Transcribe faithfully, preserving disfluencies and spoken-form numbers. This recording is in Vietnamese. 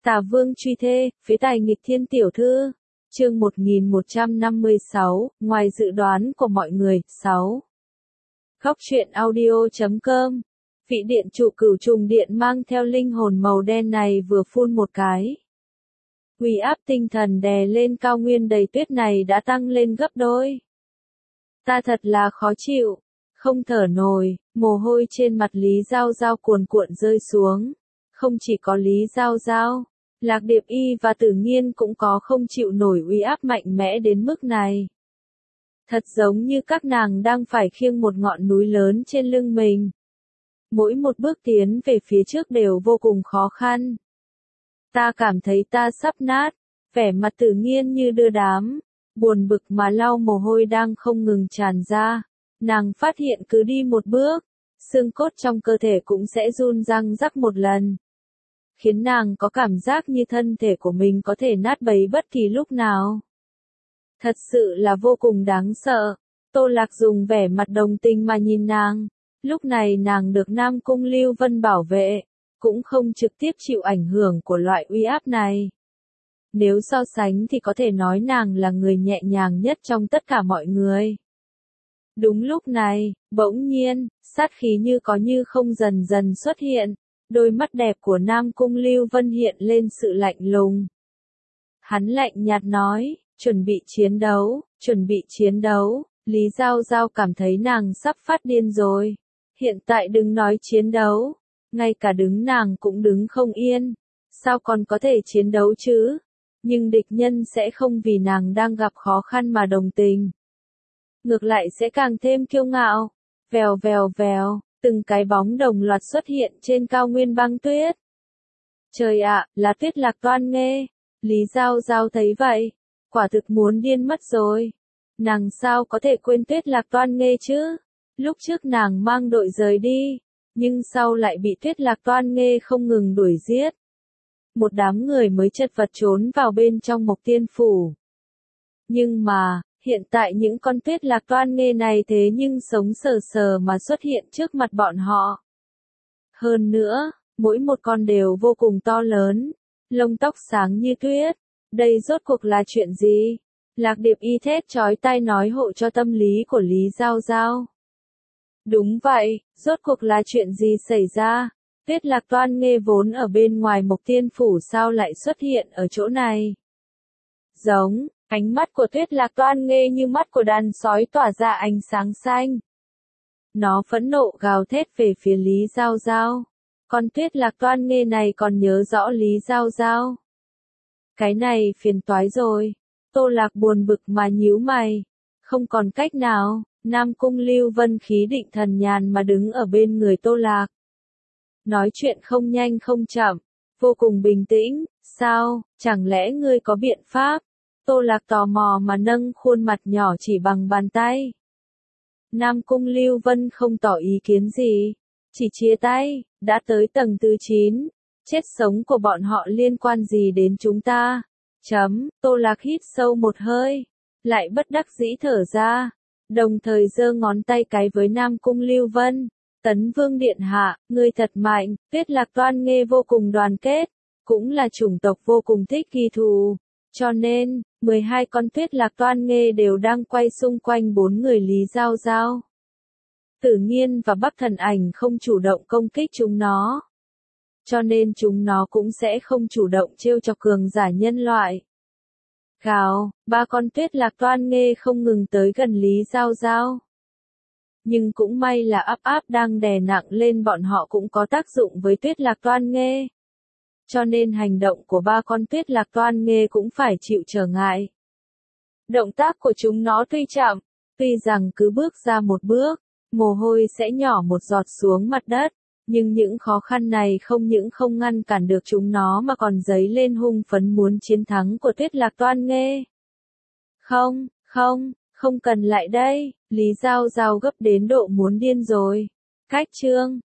Tà Vương truy thê, phế tài nghịch thiên tiểu thư. Chương một nghìn một trăm năm mươi sáu, ngoài dự đoán của mọi người. sáu. Góc truyện audio chấm com. Vị điện chủ cửu trùng điện mang theo linh hồn màu đen này vừa phun một cái. Uy áp tinh thần đè lên cao nguyên đầy tuyết này đã tăng lên gấp đôi. Ta thật là khó chịu, không thở nổi, mồ hôi trên mặt Lý Giao Giao cuồn cuộn rơi xuống. Không chỉ có Lý Giao Giao, Lạc Điệp Y và Tử Nghiên cũng có không chịu nổi uy áp mạnh mẽ đến mức này. Thật giống như các nàng đang phải khiêng một ngọn núi lớn trên lưng mình. Mỗi một bước tiến về phía trước đều vô cùng khó khăn. Ta cảm thấy ta sắp nát, vẻ mặt Tử Nghiên như đưa đám, buồn bực mà lau mồ hôi đang không ngừng tràn ra. Nàng phát hiện cứ đi một bước, xương cốt trong cơ thể cũng sẽ run răng rắc một lần. Khiến nàng có cảm giác như thân thể của mình có thể nát bấy bất kỳ lúc nào. Thật sự là vô cùng đáng sợ. Tô Lạc dùng vẻ mặt đồng tình mà nhìn nàng. Lúc này nàng được Nam Cung Lưu Vân bảo vệ, cũng không trực tiếp chịu ảnh hưởng của loại uy áp này. Nếu so sánh thì có thể nói nàng là người nhẹ nhàng nhất trong tất cả mọi người. Đúng lúc này, bỗng nhiên, sát khí như có như không dần dần xuất hiện. Đôi mắt đẹp của Nam Cung Lưu Vân hiện lên sự lạnh lùng. Hắn lạnh nhạt nói, chuẩn bị chiến đấu, chuẩn bị chiến đấu. Lý Giao Giao cảm thấy nàng sắp phát điên rồi. Hiện tại đừng nói chiến đấu, ngay cả đứng nàng cũng đứng không yên. Sao còn có thể chiến đấu chứ? Nhưng địch nhân sẽ không vì nàng đang gặp khó khăn mà đồng tình. Ngược lại sẽ càng thêm kiêu ngạo. Vèo vèo vèo. Từng cái bóng đồng loạt xuất hiện trên cao nguyên băng tuyết. Trời ạ, là Tuyết Lạc Toan Nghê. Lý Giao Giao thấy vậy, quả thực muốn điên mất rồi. Nàng sao có thể quên Tuyết Lạc Toan Nghê chứ? Lúc trước nàng mang đội rời đi, nhưng sau lại bị Tuyết Lạc Toan Nghê không ngừng đuổi giết. Một đám người mới chật vật trốn vào bên trong Mộc Tiên Phủ. Nhưng mà, hiện tại những con Tuyết Lạc Toan Nghê này thế nhưng sống sờ sờ mà xuất hiện trước mặt bọn họ. Hơn nữa, mỗi một con đều vô cùng to lớn, lông tóc sáng như tuyết. Đây rốt cuộc là chuyện gì? Lạc Điệp Y thét chói tai nói hộ cho tâm lý của Lý Giao Giao. Đúng vậy, rốt cuộc là chuyện gì xảy ra? Tuyết Lạc Toan Nghê vốn ở bên ngoài Mộc Tiên Phủ sao lại xuất hiện ở chỗ này? Giống. Ánh mắt của Tuyết Lạc Toan Nghê như mắt của đàn sói tỏa ra ánh sáng xanh. Nó phẫn nộ gào thét về phía Lý Giao Giao. Con Tuyết Lạc Toan Nghê này còn nhớ rõ Lý Giao Giao. Cái này phiền toái rồi. Tô Lạc buồn bực mà nhíu mày. Không còn cách nào, Nam Cung Lưu Vân khí định thần nhàn mà đứng ở bên người Tô Lạc. Nói chuyện không nhanh không chậm, vô cùng bình tĩnh. Sao, chẳng lẽ ngươi có biện pháp? Tô Lạc tò mò mà nâng khuôn mặt nhỏ chỉ bằng bàn tay. Nam Cung Lưu Vân không tỏ ý kiến gì, chỉ chia tay. Đã tới tầng thứ chín, chết sống của bọn họ liên quan gì đến chúng ta? Chấm. Tô Lạc hít sâu một hơi, lại bất đắc dĩ thở ra, đồng thời giơ ngón tay cái với Nam Cung Lưu Vân. Tấn Vương điện hạ, ngươi thật mạnh. Tuyết Lạc Toan Nghê vô cùng đoàn kết, cũng là chủng tộc vô cùng thích ghi thù. Cho nên, mười hai con Tuyết Lạc Toan Nghê đều đang quay xung quanh bốn người Lý Giao Giao. Tử Nghiên và Bắc Thần Ảnh không chủ động công kích chúng nó. Cho nên chúng nó cũng sẽ không chủ động trêu chọc cường giả nhân loại. Gào, ba con Tuyết Lạc Toan Nghê không ngừng tới gần Lý Giao Giao. Nhưng cũng may là áp áp đang đè nặng lên bọn họ cũng có tác dụng với Tuyết Lạc Toan Nghê. Cho nên hành động của ba con Tuyết Lạc Toan Nghê cũng phải chịu trở ngại. Động tác của chúng nó tuy chậm, tuy rằng cứ bước ra một bước, mồ hôi sẽ nhỏ một giọt xuống mặt đất, nhưng những khó khăn này không những không ngăn cản được chúng nó mà còn dấy lên hung phấn muốn chiến thắng của Tuyết Lạc Toan Nghê. Không, không, không cần lại đây, Lý Giao Giao gấp đến độ muốn điên rồi. Cách chương